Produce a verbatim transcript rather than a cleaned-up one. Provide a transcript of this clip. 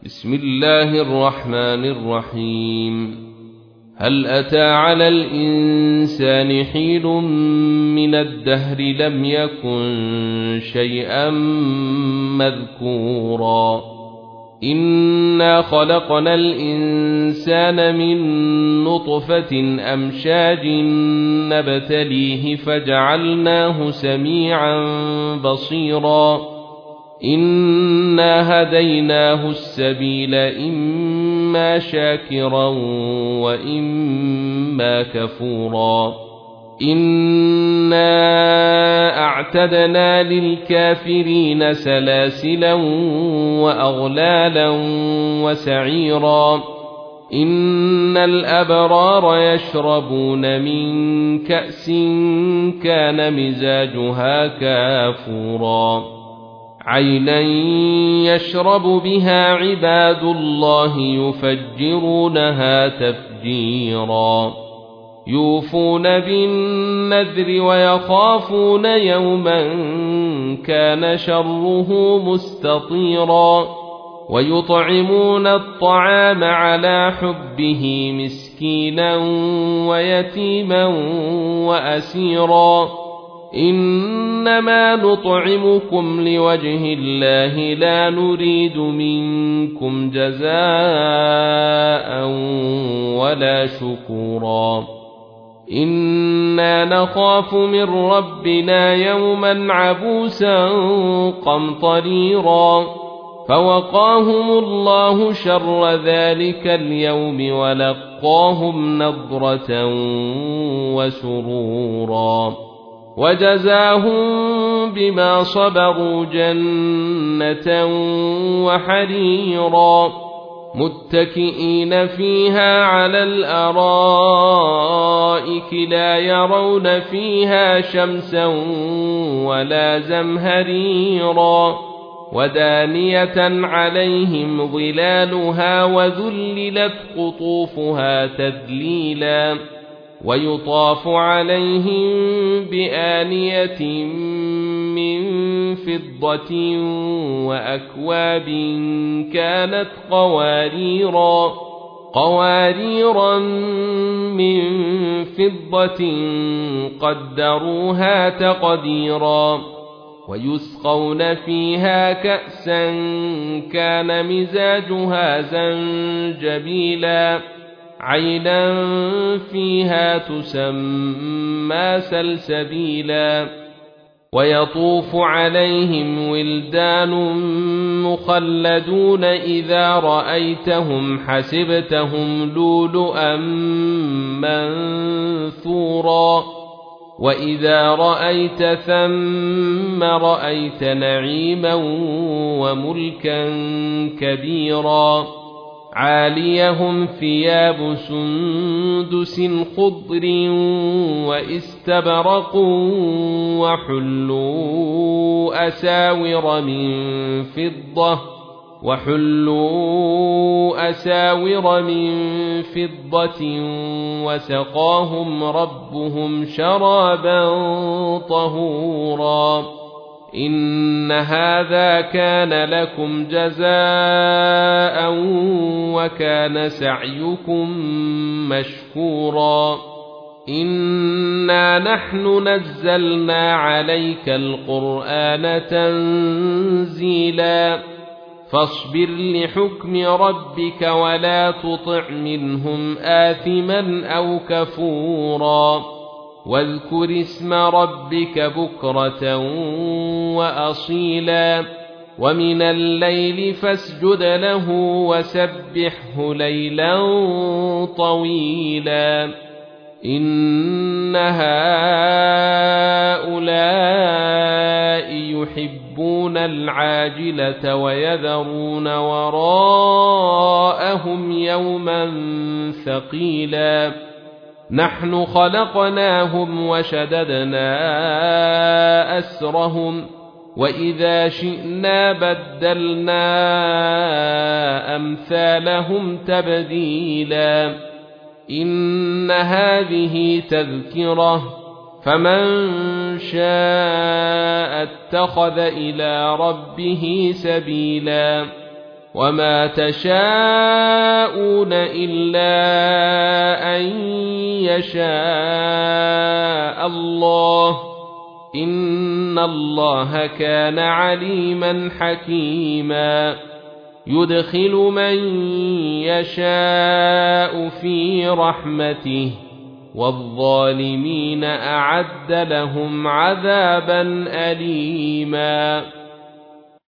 بسم الله الرحمن الرحيم. هل أتى على الإنسان حين من الدهر لم يكن شيئا مذكورا إنا خلقنا الإنسان من نطفة أمشاج نبتليه فجعلناه سميعا بصيرا إنا هديناه السبيل إما شاكرا وإما كفورا إنا أعتدنا للكافرين سلاسلا وأغلالا وسعيرا إن الأبرار يشربون من كأس كان مزاجها كافورا عينا يشرب بها عباد الله يفجرونها تفجيرا يوفون بالنذر ويخافون يوما كان شره مستطيرا ويطعمون الطعام على حبه مسكينا ويتيما وأسيرا إنما نطعمكم لوجه الله لا نريد منكم جزاء ولا شكورا إنا نخاف من ربنا يوما عبوسا قمطريرا فوقاهم الله شر ذلك اليوم ولقاهم نضرة وسرورا وجزاهم بما صبروا جنة وحريرا متكئين فيها على الأرائك لا يرون فيها شمسا ولا زمهريرا ودانية عليهم ظلالها وذللت قطوفها تذليلا ويطاف عليهم بآنية من فضة وأكواب كانت قواريرا قواريرا من فضة قدروها تقديرا ويسقون فيها كأسا كان مزاجها زنجبيلا عينا فيها تسمى سلسبيلا ويطوف عليهم ولدان مخلدون إذا رأيتهم حسبتهم لؤلؤا منثورا وإذا رأيت ثم رأيت نعيما وملكا كبيرا عاليهم ثياب سندس خضر واستبرق وحلوا أساور من فضة وحلوا أساور من فضة وسقاهم ربهم شرابا طهورا إن هذا كان لكم جزاء وكان سعيكم مشكورا إنا نحن نزلنا عليك القرآن تنزيلا فاصبر لحكم ربك ولا تطع منهم آثما أو كفورا واذكر اسم ربك بكرة وأصيلا ومن الليل فاسجد له وسبحه ليلا طويلا إن هؤلاء يحبون العاجلة ويذرون وراءهم يوما ثقيلا نحن خلقناهم وشددنا أسرهم وإذا شئنا بدلنا أمثالهم تبديلا إن هذه تذكرة فمن شاء اتخذ إلى ربه سبيلا وما تشاءون إلا أن يشاء الله إن الله كان عليما حكيما يدخل من يشاء في رحمته والظالمين أعد لهم عذابا أليما